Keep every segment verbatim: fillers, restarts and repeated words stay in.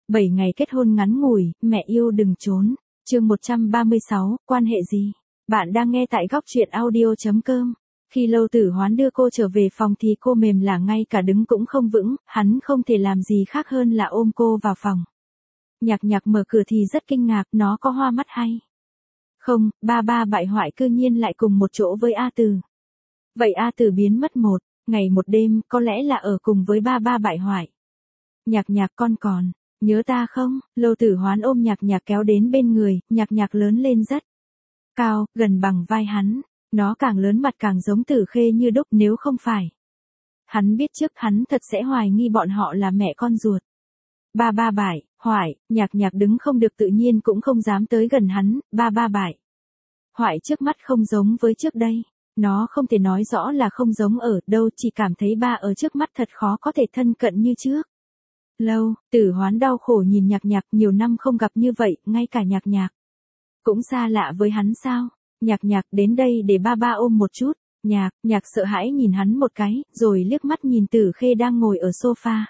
bảy ngày kết hôn ngắn ngủi, mẹ yêu đừng trốn. Chương một trăm ba mươi sáu, quan hệ gì? Bạn đang nghe tại góc truyện audio chấm com. Khi Lâu Tử Hoán đưa cô trở về phòng thì cô mềm là ngay cả đứng cũng không vững, hắn không thể làm gì khác hơn là ôm cô vào phòng. Nhạc Nhạc mở cửa thì rất kinh ngạc, nó có hoa mắt hay? Không, ba ba bại hoại cư nhiên lại cùng một chỗ với A Từ. Vậy A Từ biến mất một ngày một đêm, có lẽ là ở cùng với ba ba bại hoại. Nhạc Nhạc con còn nhớ ta không? Lâu Tử Hoán ôm Nhạc Nhạc kéo đến bên người, Nhạc Nhạc lớn lên rất cao, gần bằng vai hắn. Nó càng lớn mặt càng giống Tử Khê như đúc, nếu không phải. Hắn biết trước hắn thật sẽ hoài nghi bọn họ là mẹ con ruột. Ba ba bại, hoại, Nhạc Nhạc đứng không được tự nhiên cũng không dám tới gần hắn, ba ba bại. Hoại trước mắt không giống với trước đây. Nó không thể nói rõ là không giống ở đâu, chỉ cảm thấy ba ở trước mắt thật khó có thể thân cận như trước. Lâu, Tử Hoán đau khổ nhìn Nhạc Nhạc, nhiều năm không gặp như vậy, ngay cả Nhạc Nhạc cũng xa lạ với hắn sao? Nhạc Nhạc đến đây để ba ba ôm một chút. Nhạc, Nhạc sợ hãi nhìn hắn một cái, rồi liếc mắt nhìn Tử Khê đang ngồi ở sofa.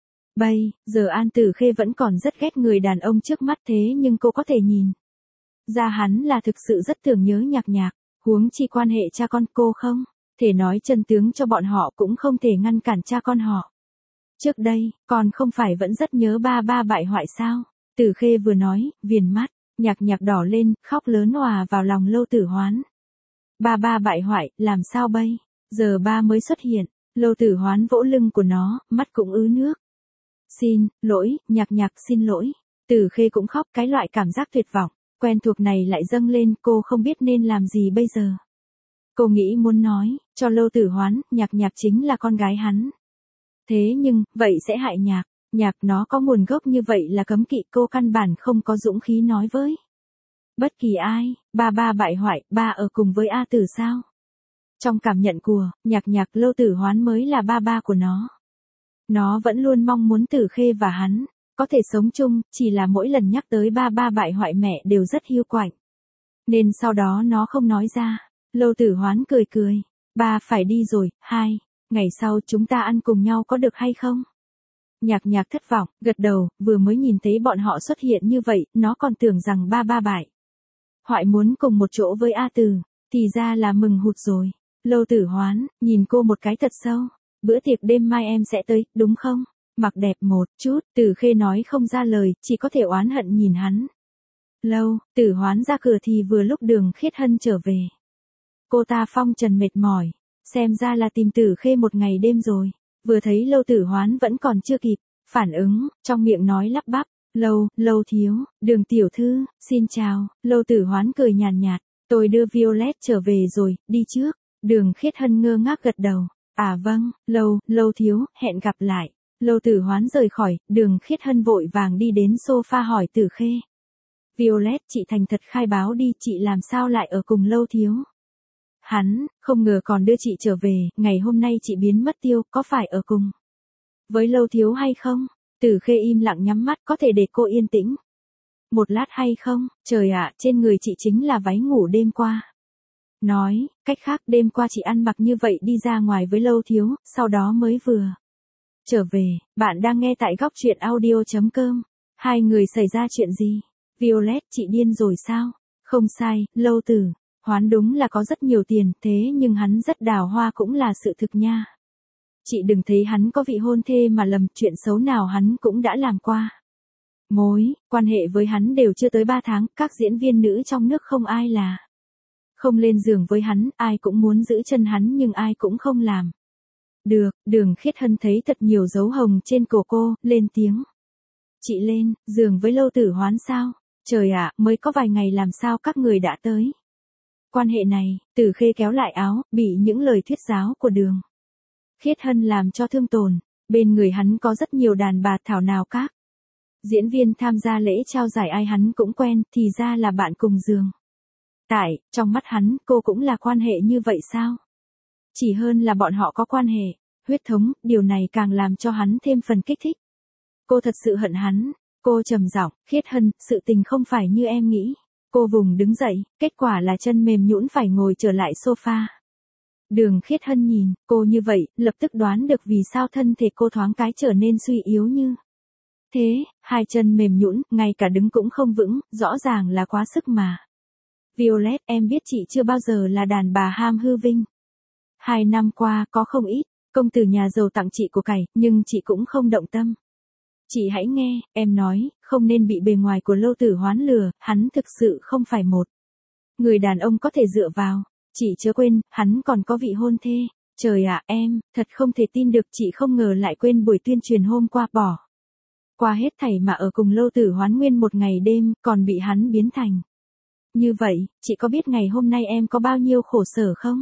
Bây giờ An Tử Khê vẫn còn rất ghét người đàn ông trước mắt, thế nhưng cô có thể nhìn ra hắn là thực sự rất tưởng nhớ Nhạc Nhạc. Huống chi quan hệ cha con, cô không thể nói chân tướng cho bọn họ, cũng không thể ngăn cản cha con họ. Trước đây, còn không phải vẫn rất nhớ ba ba bại hoại sao? Tử Khê vừa nói, viền mắt Nhạc Nhạc đỏ lên, khóc lớn òa vào lòng Lâu Tử Hoán. Ba ba bại hoại, làm sao bây giờ ba mới xuất hiện? Lâu Tử Hoán vỗ lưng của nó, mắt cũng ứ nước. Xin lỗi, Nhạc Nhạc xin lỗi. Tử Khê cũng khóc, cái loại cảm giác tuyệt vọng quen thuộc này lại dâng lên, cô không biết nên làm gì bây giờ. Cô nghĩ muốn nói cho Lâu Tử Hoán, Nhạc Nhạc chính là con gái hắn. Thế nhưng, vậy sẽ hại Nhạc. Nhạc nó có nguồn gốc như vậy là cấm kỵ, cô căn bản không có dũng khí nói với bất kỳ ai. Ba ba bại hoại, ba ở cùng với A Tử sao? Trong cảm nhận của Nhạc Nhạc, Lâu Tử Hoán mới là ba ba của nó. Nó vẫn luôn mong muốn Tử Khê và hắn có thể sống chung, chỉ là mỗi lần nhắc tới ba ba bại hoại mẹ đều rất hiu quạnh. Nên sau đó nó không nói ra. Lâu Tử Hoán cười cười. Ba phải đi rồi, hai ngày sau chúng ta ăn cùng nhau có được hay không? Nhạc Nhạc thất vọng, gật đầu, vừa mới nhìn thấy bọn họ xuất hiện như vậy, nó còn tưởng rằng ba ba bại hoại muốn cùng một chỗ với A Từ, thì ra là mừng hụt rồi. Lâu Tử Hoán nhìn cô một cái thật sâu. Bữa tiệc đêm mai em sẽ tới, đúng không? Mặc đẹp một chút. Tử Khê nói không ra lời, chỉ có thể oán hận nhìn hắn. Lâu Tử Hoán ra cửa thì vừa lúc Đường Khiết Hân trở về. Cô ta phong trần mệt mỏi, xem ra là tìm Tử Khê một ngày đêm rồi. Vừa thấy Lâu Tử Hoán vẫn còn chưa kịp phản ứng, trong miệng nói lắp bắp. Lâu, Lâu thiếu, Đường tiểu thư, xin chào. Lâu Tử Hoán cười nhàn nhạt, tôi đưa Violet trở về rồi, đi trước. Đường Khiết Hân ngơ ngác gật đầu. À vâng, Lâu, Lâu thiếu, hẹn gặp lại. Lâu Tử Hoán rời khỏi, Đường Khiết Hân vội vàng đi đến sofa hỏi Tử Khê. Violet, chị thành thật khai báo đi, chị làm sao lại ở cùng Lâu thiếu? Hắn không ngờ còn đưa chị trở về, ngày hôm nay chị biến mất tiêu, có phải ở cùng với Lâu thiếu hay không? Tử Khê im lặng nhắm mắt, có thể để cô yên tĩnh một lát hay không? Trời ạ, trên người chị chính là váy ngủ đêm qua. Nói cách khác, đêm qua chị ăn mặc như vậy đi ra ngoài với Lâu thiếu, sau đó mới vừa trở về. Bạn đang nghe tại góc truyện audio chấm com. Hai người xảy ra chuyện gì? Violet, chị điên rồi sao? Không sai, Lâu Tử Hoán đúng là có rất nhiều tiền, thế nhưng hắn rất đào hoa cũng là sự thực nha. Chị đừng thấy hắn có vị hôn thê mà lầm, chuyện xấu nào hắn cũng đã làm qua. Mối quan hệ với hắn đều chưa tới ba tháng, các diễn viên nữ trong nước không ai là không lên giường với hắn, ai cũng muốn giữ chân hắn nhưng ai cũng không làm được. Đường Khiết Hân thấy thật nhiều dấu hồng trên cổ cô, lên tiếng. Chị lên giường với Lâu Tử Hoán sao? Trời ạ, mới có vài ngày làm sao các người đã tới quan hệ này? Tử Khê kéo lại áo, bị những lời thuyết giáo của Đường Khiết Hân làm cho thương tổn. Bên người hắn có rất nhiều đàn bà, thảo nào các diễn viên tham gia lễ trao giải ai hắn cũng quen, thì ra là bạn cùng giường. Tại trong mắt hắn, cô cũng là quan hệ như vậy sao? Chỉ hơn là bọn họ có quan hệ huyết thống, điều này càng làm cho hắn thêm phần kích thích. Cô thật sự hận hắn. Cô trầm giọng, Khiết Hân, sự tình không phải như em nghĩ. Cô vùng đứng dậy, kết quả là chân mềm nhũn phải ngồi trở lại sofa. Đường Khiết Hân nhìn cô như vậy, lập tức đoán được vì sao thân thể cô thoáng cái trở nên suy yếu như thế, hai chân mềm nhũn, ngay cả đứng cũng không vững, rõ ràng là quá sức mà. Violet, em biết chị chưa bao giờ là đàn bà ham hư vinh. Hai năm qua, có không ít, công tử nhà giàu tặng chị của cải, nhưng chị cũng không động tâm. Chị hãy nghe, em nói, không nên bị bề ngoài của Lâu Tử Hoán lừa, hắn thực sự không phải một người đàn ông có thể dựa vào. Chị chớ quên, hắn còn có vị hôn thê. Trời ạ, em, thật không thể tin được, chị không ngờ lại quên buổi tuyên truyền hôm qua bỏ qua hết thảy mà ở cùng Lâu Tử Hoán nguyên một ngày đêm, còn bị hắn biến thành như vậy. Chị có biết ngày hôm nay em có bao nhiêu khổ sở không?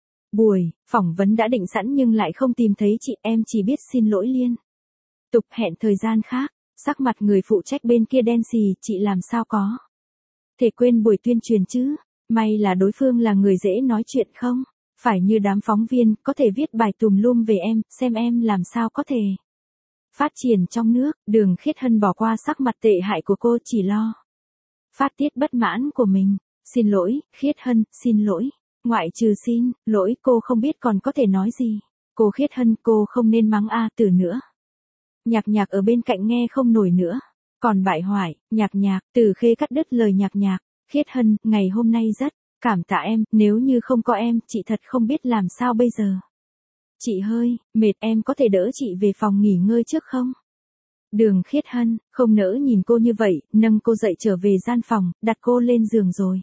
Buổi phỏng vấn đã định sẵn nhưng lại không tìm thấy chị, em chỉ biết xin lỗi liên tục, hẹn thời gian khác. Sắc mặt người phụ trách bên kia đen xì, chị làm sao có thể quên buổi tuyên truyền chứ? May là đối phương là người dễ nói chuyện không phải như đám phóng viên, có thể viết bài tùm lum về em, xem em làm sao có thể phát triển trong nước. Đường Khiết Hân bỏ qua sắc mặt tệ hại của cô, chỉ lo phát tiết bất mãn của mình. Xin lỗi, Khiết Hân, xin lỗi. Ngoại trừ xin lỗi, cô không biết còn có thể nói gì. Cô Khiết Hân, cô không nên mắng A Từ nữa. Nhạc Nhạc ở bên cạnh nghe không nổi nữa. Còn bại hoại, Nhạc Nhạc, Từ Khê cắt đứt lời Nhạc Nhạc. Khiết Hân, ngày hôm nay rất cảm tạ em, nếu như không có em, chị thật không biết làm sao bây giờ. Chị hơi mệt, em có thể đỡ chị về phòng nghỉ ngơi trước không? Đường Khiết Hân không nỡ nhìn cô như vậy, nâng cô dậy trở về gian phòng, đặt cô lên giường rồi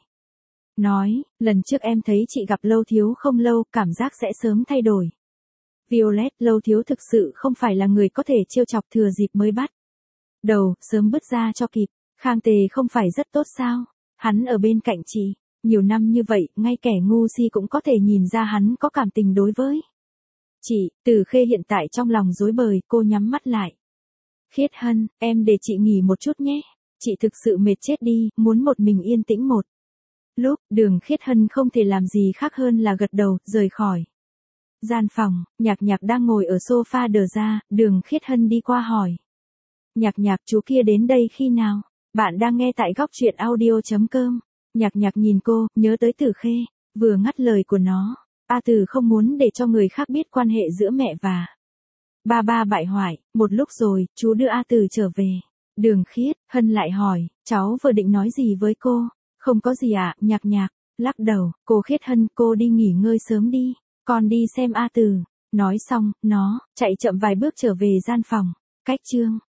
nói, lần trước em thấy chị gặp Lâu Thiếu không lâu, cảm giác sẽ sớm thay đổi. Violet, Lâu Thiếu thực sự không phải là người có thể trêu chọc thừa dịp mới bắt đầu, sớm bứt ra cho kịp. Khang Tề không phải rất tốt sao? Hắn ở bên cạnh chị nhiều năm như vậy, ngay kẻ ngu si cũng có thể nhìn ra hắn có cảm tình đối với chị. Từ Khê hiện tại trong lòng rối bời, cô nhắm mắt lại. Khiết Hân, em để chị nghỉ một chút nhé. Chị thực sự mệt chết đi, muốn một mình yên tĩnh một lúc. Đường Khiết Hân không thể làm gì khác hơn là gật đầu, rời khỏi gian phòng. Nhạc Nhạc đang ngồi ở sofa đờ ra, Đường Khiết Hân đi qua hỏi. Nhạc Nhạc, chú kia đến đây khi nào? Bạn đang nghe tại góc truyện audio.com. Nhạc Nhạc nhìn cô, nhớ tới Tử Khê, vừa ngắt lời của nó. A Từ không muốn để cho người khác biết quan hệ giữa mẹ và ba ba bại hoại. Một lúc rồi, chú đưa A Từ trở về. Đường Khiết Hân lại hỏi, cháu vừa định nói gì với cô? Không có gì ạ. Nhạc Nhạc lắc đầu. Cô Khiết Hân, cô đi nghỉ ngơi sớm đi, con đi xem A Từ. Nói xong, nó chạy chậm vài bước trở về gian phòng. Cách chương